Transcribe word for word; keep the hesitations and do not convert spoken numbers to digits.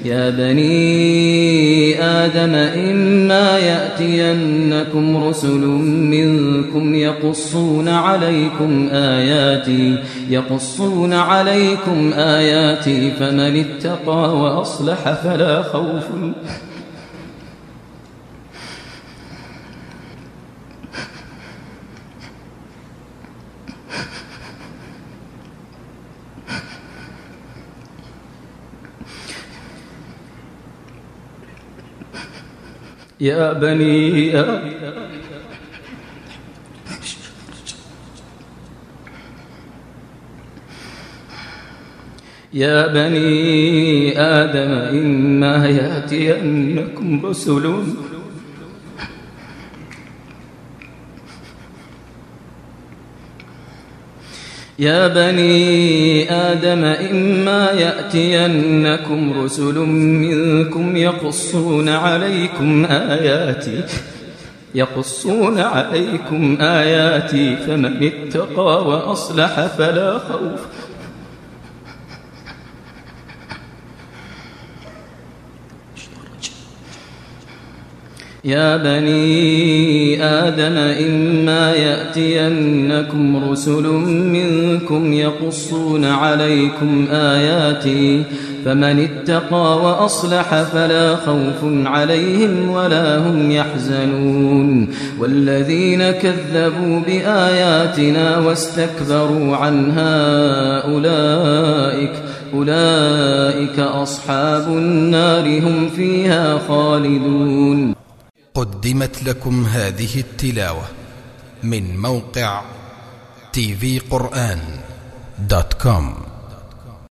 يا بني آدم إما يأتينكم رسل منكم يقصون عليكم آياتي يقصون عليكم آياتي فمن اتقى وأصلح فلا خوف يا بني آدم يا بني آدم إما يأتينكم رسل يا بني آدم إما يأتينكم رسل منكم يقصون عليكم آياتي يقصون عليكم آياتي فمن اتقى وأصلح فلا خوف يا بني آدم إما يأتينكم رسل منكم يقصون عليكم آياتي فمن اتقى وأصلح فلا خوف عليهم ولا هم يحزنون والذين كذبوا بآياتنا واستكبروا عنها أولئك أولئك أصحاب النار هم فيها خالدون. قدمت لكم هذه التلاوة من موقع تي في قرآن دوت كوم.